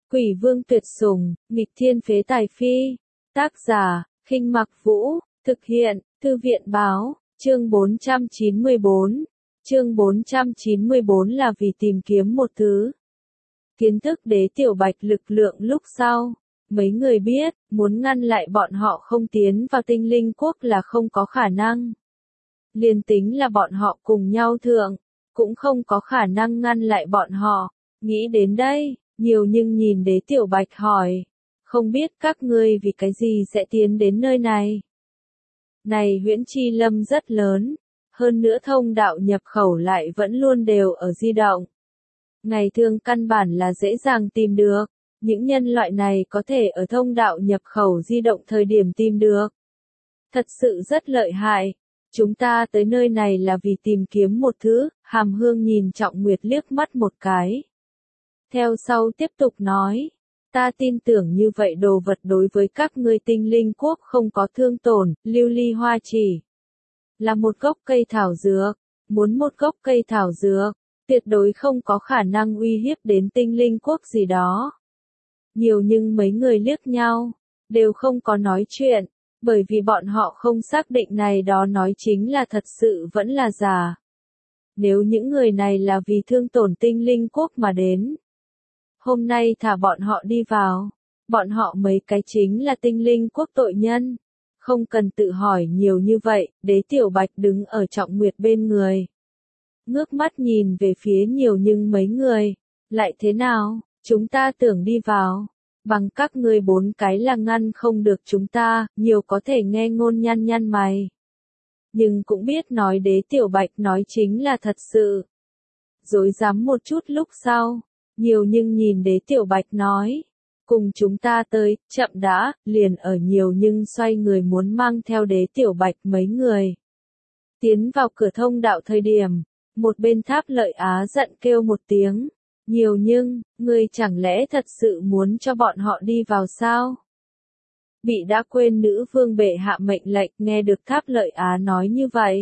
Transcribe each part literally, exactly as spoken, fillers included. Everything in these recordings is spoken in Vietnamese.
Quỷ vương tuyệt sủng, nghịch thiên phế tài phi. Tác giả, Khinh Mặc Vũ, thực hiện, Thư viện báo, chương bốn trăm chín mươi bốn. Chương bốn trăm chín mươi bốn là vì tìm kiếm một thứ. Kiến thức đế tiểu bạch lực lượng lúc sau. Mấy người biết, muốn ngăn lại bọn họ không tiến vào tinh linh quốc là không có khả năng. Liên tính là bọn họ cùng nhau thượng, cũng không có khả năng ngăn lại bọn họ. Nghĩ đến đây, nhiều nhưng nhìn đế tiểu bạch hỏi. Không biết các ngươi vì cái gì sẽ tiến đến nơi này? Này huyễn chi lâm rất lớn, hơn nữa thông đạo nhập khẩu lại vẫn luôn đều ở di động. Ngày thường căn bản là dễ dàng tìm được, những nhân loại này có thể ở thông đạo nhập khẩu di động thời điểm tìm được. Thật sự rất lợi hại, chúng ta tới nơi này là vì tìm kiếm một thứ, Hàm Hương nhìn Trọng Nguyệt liếc mắt một cái. Theo sau tiếp tục nói, ta tin tưởng như vậy đồ vật đối với các ngươi tinh linh quốc không có thương tổn, lưu ly hoa chỉ là một gốc cây thảo dược, muốn một gốc cây thảo dược, tuyệt đối không có khả năng uy hiếp đến tinh linh quốc gì đó. Nhiều nhưng mấy người liếc nhau, đều không có nói chuyện, bởi vì bọn họ không xác định này đó nói chính là thật sự vẫn là giả. Nếu những người này là vì thương tổn tinh linh quốc mà đến, hôm nay thả bọn họ đi vào, bọn họ mấy cái chính là tinh linh quốc tội nhân. Không cần tự hỏi nhiều như vậy, đế tiểu bạch đứng ở Trọng Nguyệt bên người. Ngước mắt nhìn về phía nhiều nhưng mấy người, lại thế nào, chúng ta tưởng đi vào, bằng các ngươi bốn cái là ngăn không được chúng ta, nhiều có thể nghe ngôn nhăn nhăn mày. Nhưng cũng biết nói đế tiểu bạch nói chính là thật sự. Dối dám một chút lúc sau, nhiều nhưng nhìn đế tiểu bạch nói. Cùng chúng ta tới, chậm đã, liền ở nhiều nhưng xoay người muốn mang theo đế tiểu bạch mấy người. Tiến vào cửa thông đạo thời điểm, một bên Tháp Lợi Á giận kêu một tiếng. Nhiều nhưng, ngươi chẳng lẽ thật sự muốn cho bọn họ đi vào sao? Bị đã quên nữ vương bệ hạ mệnh lệnh, nghe được Tháp Lợi Á nói như vậy.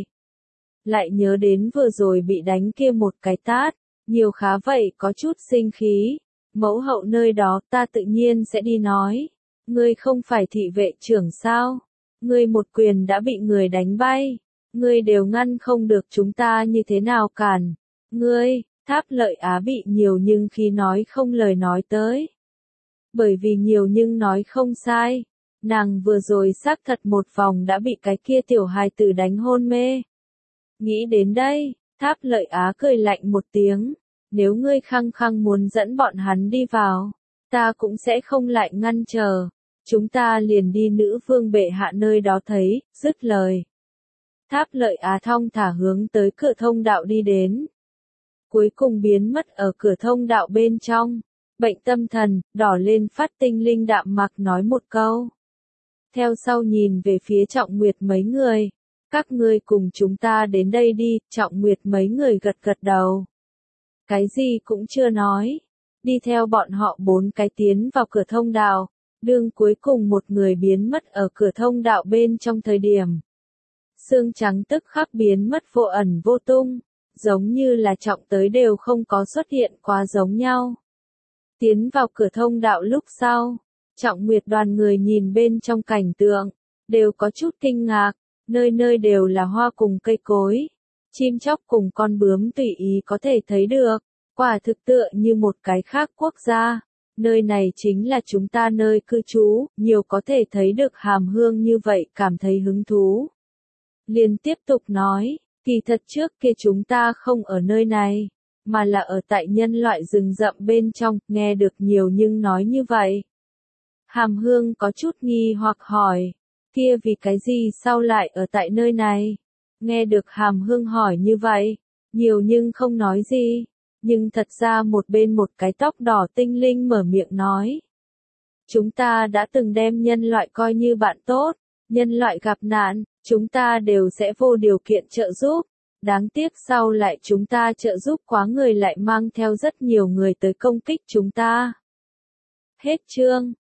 Lại nhớ đến vừa rồi bị đánh kia một cái tát, nhiều khá vậy có chút sinh khí. Mẫu hậu nơi đó ta tự nhiên sẽ đi nói. Ngươi không phải thị vệ trưởng sao? Ngươi một quyền đã bị người đánh bay. Ngươi đều ngăn không được chúng ta như thế nào cản. Ngươi, Tháp Lợi Á bị nhiều nhưng khi nói không lời nói tới. Bởi vì nhiều nhưng nói không sai. Nàng vừa rồi xác thật một vòng đã bị cái kia tiểu hài tử đánh hôn mê. Nghĩ đến đây, Tháp Lợi Á cười lạnh một tiếng. Nếu ngươi khăng khăng muốn dẫn bọn hắn đi vào, ta cũng sẽ không lại ngăn chờ. Chúng ta liền đi nữ vương bệ hạ nơi đó thấy, dứt lời. Tháp Lợi Á thong thả hướng tới cửa thông đạo đi đến. Cuối cùng biến mất ở cửa thông đạo bên trong. Bệnh tâm thần, đỏ lên phát tinh linh đạm mặc nói một câu. Theo sau nhìn về phía Trọng Nguyệt mấy người. Các ngươi cùng chúng ta đến đây đi, Trọng Nguyệt mấy người gật gật đầu. Cái gì cũng chưa nói. Đi theo bọn họ bốn cái tiến vào cửa thông đạo. Đương cuối cùng một người biến mất ở cửa thông đạo bên trong thời điểm. Xương trắng tức khắc biến mất vô ẩn vô tung. Giống như là Trọng tới đều không có xuất hiện quá giống nhau. Tiến vào cửa thông đạo lúc sau. Trọng Nguyệt đoàn người nhìn bên trong cảnh tượng. Đều có chút kinh ngạc. Nơi nơi đều là hoa cùng cây cối. Chim chóc cùng con bướm tùy ý có thể thấy được, quả thực tựa như một cái khác quốc gia. Nơi này chính là chúng ta nơi cư trú, nhiều có thể thấy được Hàm Hương như vậy cảm thấy hứng thú. Liền tiếp tục nói, kỳ thật trước kia chúng ta không ở nơi này, mà là ở tại nhân loại rừng rậm bên trong, nghe được nhiều nhưng nói như vậy. Hàm Hương có chút nghi hoặc hỏi, kia vì cái gì sao lại ở tại nơi này? Nghe được Hàm Hương hỏi như vậy, nhiều nhưng không nói gì, nhưng thật ra một bên một cái tóc đỏ tinh linh mở miệng nói. Chúng ta đã từng đem nhân loại coi như bạn tốt, nhân loại gặp nạn, chúng ta đều sẽ vô điều kiện trợ giúp, đáng tiếc sau lại chúng ta trợ giúp quá người lại mang theo rất nhiều người tới công kích chúng ta. Hết chương.